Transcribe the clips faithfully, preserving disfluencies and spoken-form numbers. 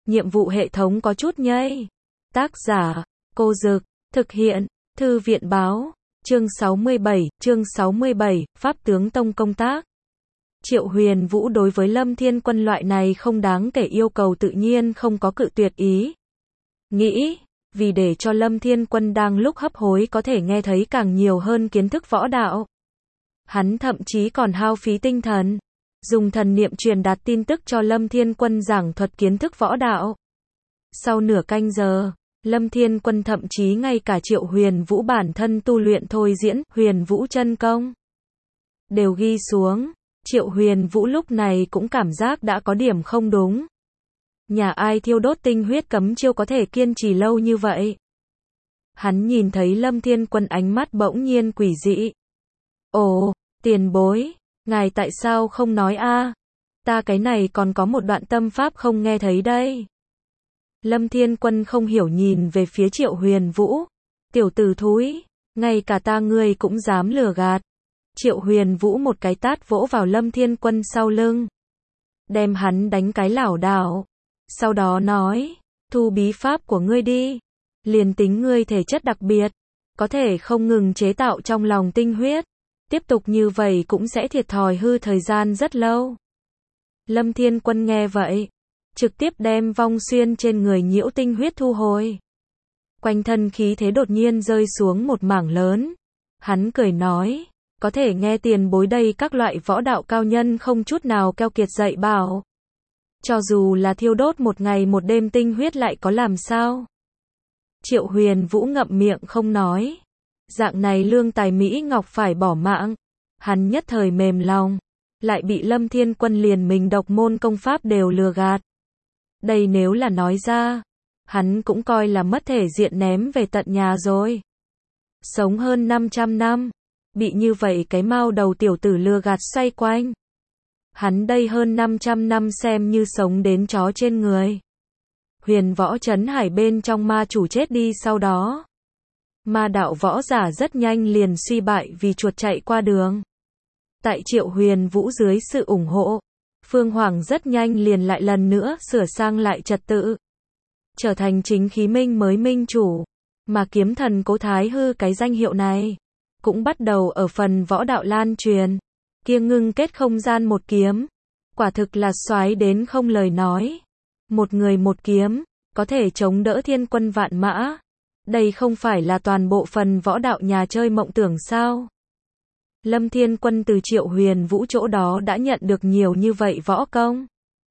nhiệm vụ hệ thống có chút nhây. Tác giả, Cô Dực, thực hiện, Thư viện báo, chương sáu mươi bảy, chương sáu mươi bảy, Pháp tướng Tông công tác. Triệu Huyền Vũ đối với Lâm Thiên Quân loại này không đáng kể yêu cầu tự nhiên không có cự tuyệt ý. Nghĩ, vì để cho Lâm Thiên Quân đang lúc hấp hối có thể nghe thấy càng nhiều hơn kiến thức võ đạo. Hắn thậm chí còn hao phí tinh thần, dùng thần niệm truyền đạt tin tức cho Lâm Thiên Quân giảng thuật kiến thức võ đạo. Sau nửa canh giờ, Lâm Thiên Quân thậm chí ngay cả Triệu Huyền Vũ bản thân tu luyện thôi diễn, Huyền Vũ chân công đều ghi xuống. Triệu Huyền Vũ lúc này cũng cảm giác đã có điểm không đúng. Nhà ai thiêu đốt tinh huyết cấm chiêu có thể kiên trì lâu như vậy? Hắn nhìn thấy Lâm Thiên Quân ánh mắt bỗng nhiên quỷ dị. Ồ, tiền bối, ngài tại sao không nói a? Ta cái này còn có một đoạn tâm pháp không nghe thấy đây. Lâm Thiên Quân không hiểu nhìn về phía Triệu Huyền Vũ. Tiểu tử thúi, ngay cả ta ngươi cũng dám lừa gạt. Triệu Huyền Vũ một cái tát vỗ vào Lâm Thiên Quân sau lưng, đem hắn đánh cái lảo đảo. Sau đó nói, thu bí pháp của ngươi đi. Liền tính ngươi thể chất đặc biệt, có thể không ngừng chế tạo trong lòng tinh huyết. Tiếp tục như vậy cũng sẽ thiệt thòi hư thời gian rất lâu. Lâm Thiên Quân nghe vậy, trực tiếp đem vong xuyên trên người nhiễu tinh huyết thu hồi. Quanh thân khí thế đột nhiên rơi xuống một mảng lớn. Hắn cười nói, có thể nghe tiền bối đây các loại võ đạo cao nhân không chút nào keo kiệt dạy bảo. Cho dù là thiêu đốt một ngày một đêm tinh huyết lại có làm sao? Triệu Huyền Vũ ngậm miệng không nói. Dạng này lương tài Mỹ Ngọc phải bỏ mạng. Hắn nhất thời mềm lòng, lại bị Lâm Thiên Quân liền mình độc môn công pháp đều lừa gạt. Đây nếu là nói ra, hắn cũng coi là mất thể diện ném về tận nhà rồi. Sống hơn năm trăm năm, bị như vậy cái mao đầu tiểu tử lừa gạt xoay quanh. Hắn đây hơn năm trăm năm xem như sống đến chó trên người. Huyền Võ Trấn Hải bên trong ma chủ chết đi sau đó. Ma đạo võ giả rất nhanh liền suy bại vì chuột chạy qua đường. Tại Triệu Huyền Vũ dưới sự ủng hộ, Phương Hoàng rất nhanh liền lại lần nữa sửa sang lại trật tự. Trở thành chính khí minh mới minh chủ. Mà kiếm thần Cố Thái Hư cái danh hiệu này cũng bắt đầu ở phần võ đạo lan truyền. Kia ngưng kết không gian một kiếm, quả thực là soái đến không lời nói. Một người một kiếm, có thể chống đỡ thiên quân vạn mã. Đây không phải là toàn bộ phần võ đạo nhà chơi mộng tưởng sao? Lâm Thiên Quân từ Triệu Huyền Vũ chỗ đó đã nhận được nhiều như vậy võ công.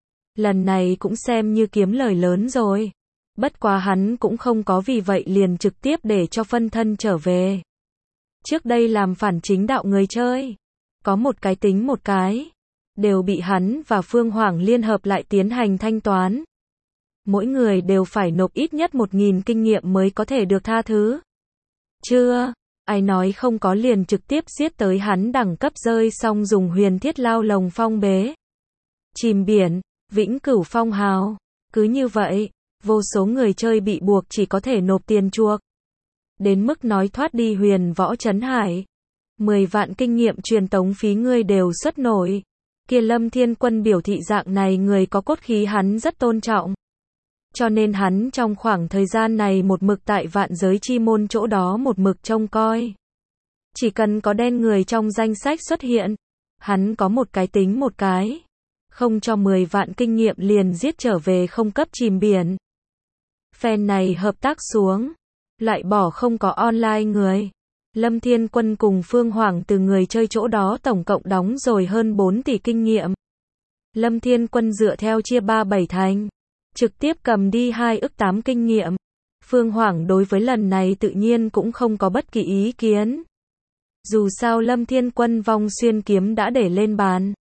Lần này cũng xem như kiếm lời lớn rồi. Bất quá hắn cũng không có vì vậy liền trực tiếp để cho phân thân trở về. Trước đây làm phản chính đạo người chơi, có một cái tính một cái, đều bị hắn và Phương Hoàng liên hợp lại tiến hành thanh toán. Mỗi người đều phải nộp ít nhất một nghìn kinh nghiệm mới có thể được tha thứ. Chưa, ai nói không có liền trực tiếp giết tới hắn đẳng cấp rơi xong dùng huyền thiết lao lồng phong bế. Chìm biển, vĩnh cửu phong hào. Cứ như vậy, vô số người chơi bị buộc chỉ có thể nộp tiền chuộc. Đến mức nói thoát đi Huyền Võ Trấn Hải. mười vạn kinh nghiệm truyền tống phí ngươi đều xuất nổi. Kia Lâm Thiên Quân biểu thị dạng này người có cốt khí hắn rất tôn trọng. Cho nên hắn trong khoảng thời gian này một mực tại vạn giới chi môn chỗ đó một mực trông coi. Chỉ cần có đen người trong danh sách xuất hiện, hắn có một cái tính một cái. Không cho mười vạn kinh nghiệm liền giết trở về không cấp chìm biển. Phen này hợp tác xuống, lại bỏ không có online người. Lâm Thiên Quân cùng Phương Hoàng từ người chơi chỗ đó tổng cộng đóng rồi hơn bốn tỷ kinh nghiệm. Lâm Thiên Quân dựa theo chia ba bảy thành, trực tiếp cầm đi hai ức tám kinh nghiệm. Phương Hoàng đối với lần này tự nhiên cũng không có bất kỳ ý kiến. Dù sao Lâm Thiên Quân vong xuyên kiếm đã để lên bàn.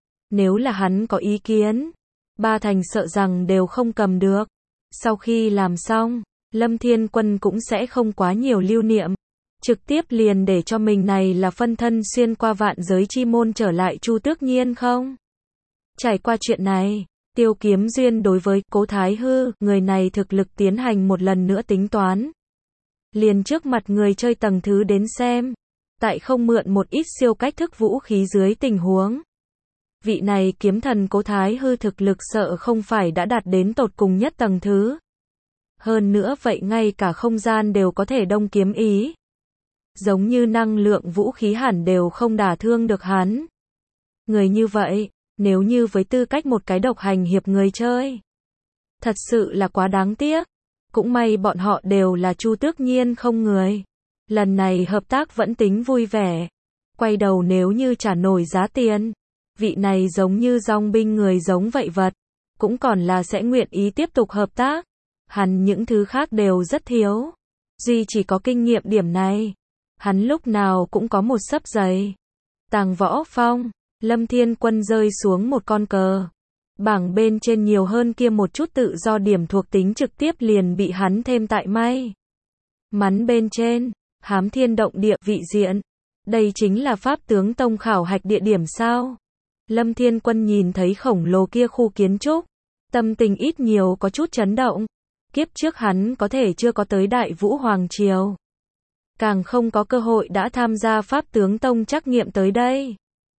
Nếu là hắn có ý kiến, ba thành sợ rằng đều không cầm được. Sau khi làm xong, Lâm Thiên Quân cũng sẽ không quá nhiều lưu niệm. Trực tiếp liền để cho mình này là phân thân xuyên qua vạn giới chi môn trở lại Chu Tước Nhiên không? Trải qua chuyện này, Tiêu Kiếm Duyên đối với Cố Thái Hư, người này thực lực tiến hành một lần nữa tính toán. Liền trước mặt người chơi tầng thứ đến xem, tại không mượn một ít siêu cách thức vũ khí dưới tình huống. Vị này kiếm thần Cố Thái Hư thực lực sợ không phải đã đạt đến tột cùng nhất tầng thứ. Hơn nữa vậy ngay cả không gian đều có thể đông kiếm ý. Giống như năng lượng vũ khí hẳn đều không đả thương được hắn. Người như vậy, nếu như với tư cách một cái độc hành hiệp người chơi, thật sự là quá đáng tiếc. Cũng may bọn họ đều là Chu Tước Nhiên không người. Lần này hợp tác vẫn tính vui vẻ. Quay đầu nếu như trả nổi giá tiền, vị này giống như dòng binh người giống vậy vật, cũng còn là sẽ nguyện ý tiếp tục hợp tác. Hắn những thứ khác đều rất thiếu, duy chỉ có kinh nghiệm điểm này. Hắn lúc nào cũng có một sấp giày. Tàng Võ Phong, Lâm Thiên Quân rơi xuống một con cờ. Bảng bên trên nhiều hơn kia một chút tự do điểm thuộc tính trực tiếp liền bị hắn thêm tại may mắn bên trên. Hám Thiên Động Địa vị diện. Đây chính là Pháp Tướng Tông khảo hạch địa điểm sao? Lâm Thiên Quân nhìn thấy khổng lồ kia khu kiến trúc, tâm tình ít nhiều có chút chấn động. Kiếp trước hắn có thể chưa có tới Đại Vũ Hoàng Triều, càng không có cơ hội đã tham gia Pháp Tướng Tông trắc nghiệm tới đây.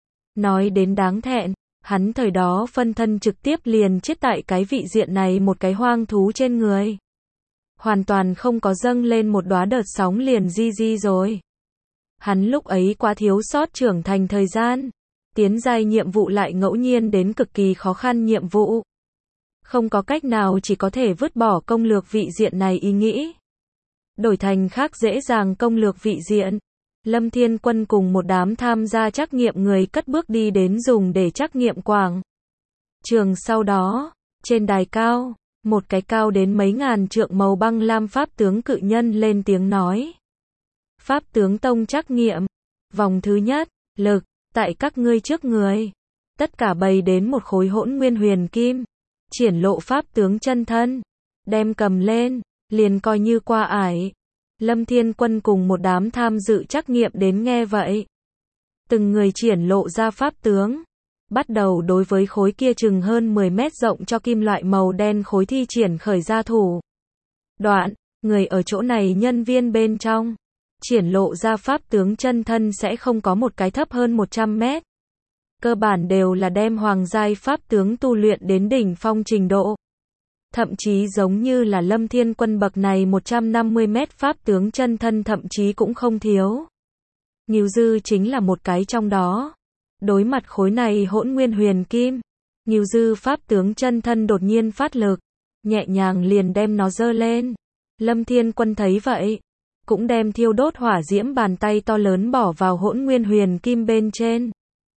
Nói đến đáng thẹn, hắn thời đó phân thân trực tiếp liền chết tại cái vị diện này một cái hoang thú trên người. Hoàn toàn không có dâng lên một đóa đợt sóng liền di di rồi. Hắn lúc ấy quá thiếu sót trưởng thành thời gian. Tiến giai nhiệm vụ lại ngẫu nhiên đến cực kỳ khó khăn nhiệm vụ. Không có cách nào chỉ có thể vứt bỏ công lược vị diện này ý nghĩ. Đổi thành khác dễ dàng công lược vị diện. Lâm Thiên Quân cùng một đám tham gia trắc nghiệm người cất bước đi đến dùng để trắc nghiệm quảng trường. Sau đó, trên đài cao, một cái cao đến mấy ngàn trượng màu băng lam Pháp Tướng cự nhân lên tiếng nói. Pháp Tướng Tông trắc nghiệm. Vòng thứ nhất, lực, tại các ngươi trước người. Tất cả bày đến một khối hỗn nguyên huyền kim. Triển lộ Pháp Tướng chân thân. Đem cầm lên, liền coi như qua ải. Lâm Thiên Quân cùng một đám tham dự trắc nghiệm đến nghe vậy. Từng người triển lộ ra Pháp Tướng. Bắt đầu đối với khối kia chừng hơn mười mét rộng cho kim loại màu đen khối thi triển khởi ra thủ. Đoạn, người ở chỗ này nhân viên bên trong. Triển lộ ra Pháp Tướng chân thân sẽ không có một cái thấp hơn một trăm mét. Cơ bản đều là đem hoàng giai Pháp Tướng tu luyện đến đỉnh phong trình độ. Thậm chí giống như là Lâm Thiên Quân bậc này một trăm năm mươi mét Pháp Tướng chân thân thậm chí cũng không thiếu. Ngưu Dư chính là một cái trong đó. Đối mặt khối này hỗn nguyên huyền kim, Ngưu Dư Pháp Tướng chân thân đột nhiên phát lực, nhẹ nhàng liền đem nó giơ lên. Lâm Thiên Quân thấy vậy, cũng đem thiêu đốt hỏa diễm bàn tay to lớn bỏ vào hỗn nguyên huyền kim bên trên.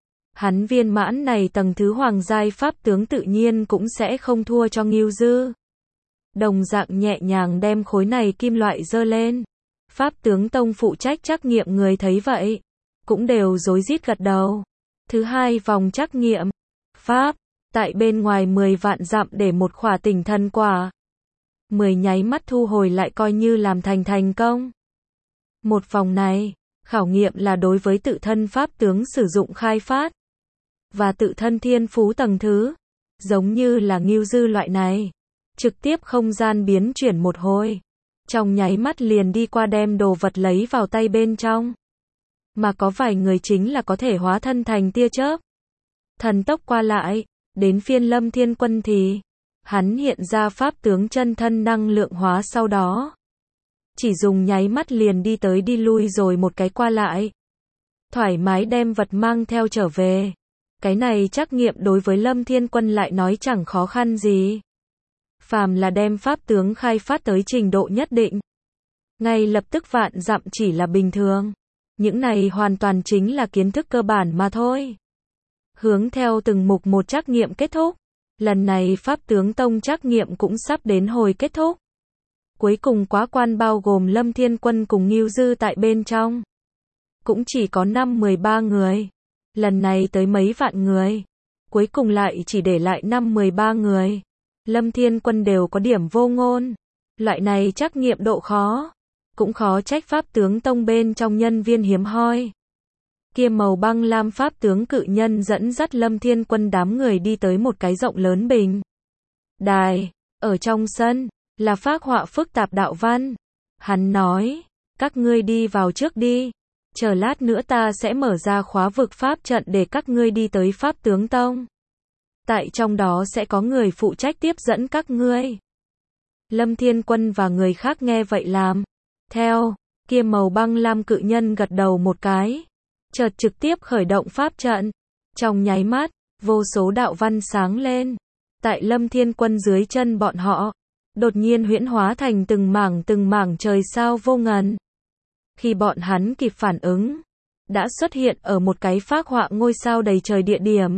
Hắn viên mãn này tầng thứ hoàng giai Pháp Tướng tự nhiên cũng sẽ không thua cho Ngưu Dư. Đồng dạng nhẹ nhàng đem khối này kim loại giơ lên. Pháp Tướng Tông phụ trách trắc nghiệm người thấy vậy, cũng đều rối rít gật đầu. Thứ hai vòng trắc nghiệm. Pháp, tại bên ngoài mười vạn dặm để một khỏa tỉnh thần quả. mười nháy mắt thu hồi lại coi như làm thành thành công. Một vòng này, khảo nghiệm là đối với tự thân Pháp Tướng sử dụng khai phát. Và tự thân thiên phú tầng thứ. Giống như là Ngưu Dư loại này. Trực tiếp không gian biến chuyển một hồi. Trong nháy mắt liền đi qua đem đồ vật lấy vào tay bên trong. Mà có vài người chính là có thể hóa thân thành tia chớp. Thần tốc qua lại. Đến phiên Lâm Thiên Quân thì hắn hiện ra Pháp Tướng chân thân năng lượng hóa sau đó. Chỉ dùng nháy mắt liền đi tới đi lui rồi một cái qua lại. Thoải mái đem vật mang theo trở về. Cái này trắc nghiệm đối với Lâm Thiên Quân lại nói chẳng khó khăn gì. Phàm là đem Pháp Tướng khai phát tới trình độ nhất định. Ngay lập tức vạn dặm chỉ là bình thường. Những này hoàn toàn chính là kiến thức cơ bản mà thôi. Hướng theo từng mục một trắc nghiệm kết thúc. Lần này Pháp Tướng Tông trắc nghiệm cũng sắp đến hồi kết thúc. Cuối cùng quá quan bao gồm Lâm Thiên Quân cùng Ngưu Dư tại bên trong. Cũng chỉ có năm mười ba người. Lần này tới mấy vạn người. Cuối cùng lại chỉ để lại năm mười ba người. Lâm Thiên Quân đều có điểm vô ngôn. Loại này trắc nghiệm độ khó. Cũng khó trách Pháp Tướng Tông bên trong nhân viên hiếm hoi. Kia màu băng lam Pháp Tướng cự nhân dẫn dắt Lâm Thiên Quân đám người đi tới một cái rộng lớn bình đài. Ở trong sân, là phác họa phức tạp đạo văn. Hắn nói, các ngươi đi vào trước đi. chờ lát nữa ta sẽ mở ra khóa vực pháp trận để các ngươi đi tới Pháp Tướng Tông. Tại trong đó sẽ có người phụ trách tiếp dẫn các ngươi. Lâm Thiên Quân và người khác nghe vậy làm theo, kia màu băng lam cự nhân gật đầu một cái, chợt trực tiếp khởi động pháp trận. Trong nháy mắt, vô số đạo văn sáng lên, tại Lâm Thiên Quân dưới chân bọn họ, đột nhiên huyễn hóa thành từng mảng từng mảng trời sao vô ngần. Khi bọn hắn kịp phản ứng, đã xuất hiện ở một cái phác họa ngôi sao đầy trời địa điểm.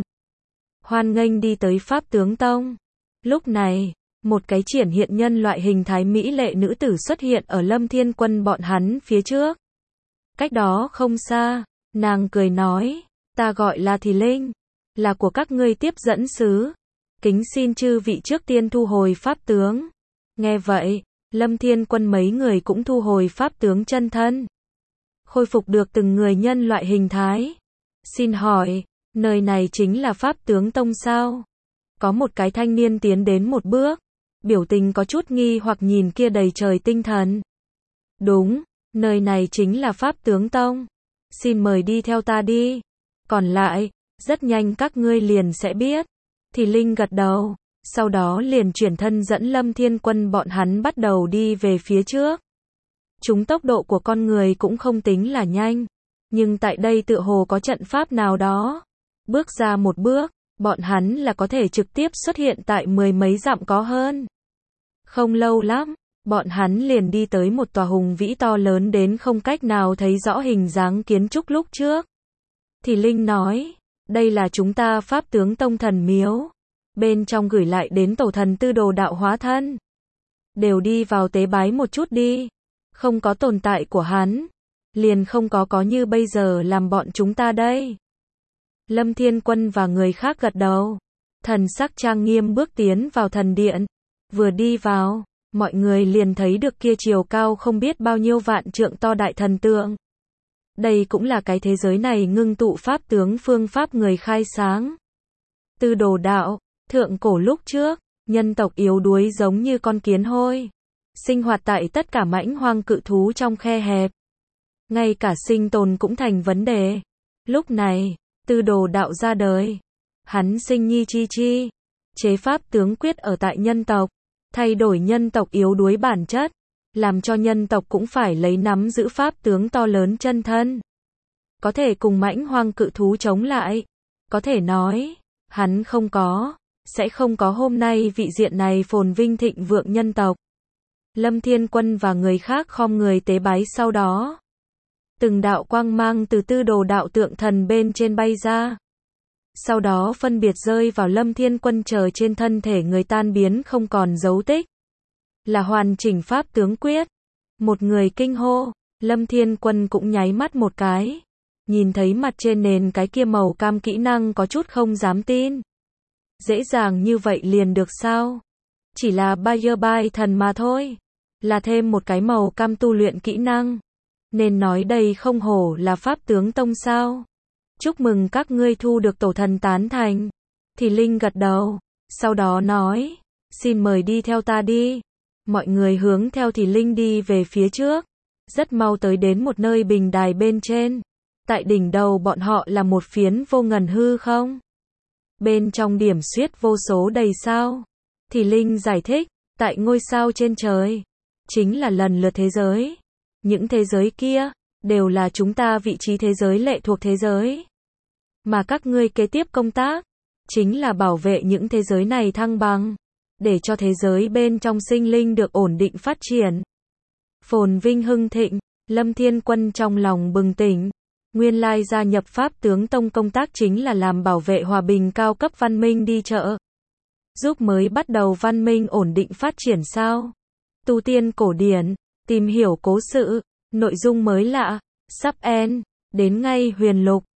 Hoan nghênh đi tới Pháp Tướng Tông. Lúc này, một cái triển hiện nhân loại hình thái mỹ lệ nữ tử xuất hiện ở Lâm Thiên Quân bọn hắn phía trước. Cách đó không xa, nàng cười nói, ta gọi là Thì Linh, là của các ngươi tiếp dẫn sứ. Kính xin chư vị trước tiên thu hồi pháp tướng. Nghe vậy, Lâm Thiên Quân mấy người cũng thu hồi pháp tướng chân thân. Khôi phục được từng người nhân loại hình thái. Xin hỏi, nơi này chính là Pháp Tướng Tông sao? Có một cái thanh niên tiến đến một bước, biểu tình có chút nghi hoặc nhìn kia đầy trời tinh thần. Đúng, nơi này chính là Pháp Tướng Tông. Xin mời đi theo ta đi. Còn lại, rất nhanh các ngươi liền sẽ biết. Thì Linh gật đầu, sau đó liền chuyển thân dẫn Lâm Thiên Quân bọn hắn bắt đầu đi về phía trước. Chúng tốc độ của con người cũng không tính là nhanh, nhưng tại đây tựa hồ có trận pháp nào đó. Bước ra một bước, bọn hắn là có thể trực tiếp xuất hiện tại mười mấy dặm có hơn. Không lâu lắm, bọn hắn liền đi tới một tòa hùng vĩ to lớn đến không cách nào thấy rõ hình dáng kiến trúc lúc trước. Thì Linh nói, đây là chúng ta Pháp Tướng Tông thần miếu. Bên trong gửi lại đến tổ thần tư đồ đạo hóa thân. Đều đi vào tế bái một chút đi. Không có tồn tại của hắn, liền không có có như bây giờ làm bọn chúng ta đây. Lâm Thiên Quân và người khác gật đầu. Thần sắc trang nghiêm bước tiến vào thần điện. Vừa đi vào, mọi người liền thấy được kia chiều cao không biết bao nhiêu vạn trượng to đại thần tượng. Đây cũng là cái thế giới này ngưng tụ pháp tướng phương pháp người khai sáng. Tư đồ đạo, thượng cổ lúc trước, nhân tộc yếu đuối giống như con kiến hôi. Sinh hoạt tại tất cả mãnh hoang cự thú trong khe hẹp. Ngay cả sinh tồn cũng thành vấn đề. Lúc này, tư đồ đạo ra đời. Hắn sinh nhi chi chi. Chế pháp tướng quyết ở tại nhân tộc. Thay đổi nhân tộc yếu đuối bản chất. Làm cho nhân tộc cũng phải lấy nắm giữ pháp tướng to lớn chân thân. Có thể cùng mãnh hoang cự thú chống lại. Có thể nói, hắn không có, sẽ không có hôm nay vị diện này phồn vinh thịnh vượng nhân tộc. Lâm Thiên Quân và người khác khom người tế bái sau đó. Từng đạo quang mang từ tư đồ đạo tượng thần bên trên bay ra. Sau đó phân biệt rơi vào Lâm Thiên Quân chờ trên thân thể người tan biến không còn dấu tích. Là hoàn chỉnh pháp tướng quyết. Một người kinh hô, Lâm Thiên Quân cũng nháy mắt một cái. Nhìn thấy mặt trên nền cái kia màu cam kỹ năng có chút không dám tin. Dễ dàng như vậy liền được sao? Chỉ là Bayer Bai thần mà thôi. Là thêm một cái màu cam tu luyện kỹ năng. Nên nói đây không hổ là Pháp Tướng Tông sao? Chúc mừng các ngươi thu được tổ thần tán thành. Thì Linh gật đầu. Sau đó nói, xin mời đi theo ta đi. Mọi người hướng theo Thì Linh đi về phía trước. Rất mau tới đến một nơi bình đài bên trên. Tại đỉnh đầu bọn họ là một phiến vô ngần hư không. Bên trong điểm xuyết vô số đầy sao. Thì Linh giải thích, tại ngôi sao trên trời, chính là lần lượt thế giới. Những thế giới kia, đều là chúng ta vị trí thế giới lệ thuộc thế giới. Mà các ngươi kế tiếp công tác, chính là bảo vệ những thế giới này thăng bằng. Để cho thế giới bên trong sinh linh được ổn định phát triển. Phồn vinh hưng thịnh, Lâm Thiên Quân trong lòng bừng tỉnh. Nguyên lai gia nhập Pháp Tướng Tông công tác chính là làm bảo vệ hòa bình cao cấp văn minh đi chợ. Giúp mới bắt đầu văn minh ổn định phát triển sao? Tu tiên cổ điển, tìm hiểu cố sự, nội dung mới lạ, sắp end, đến ngay huyền lục.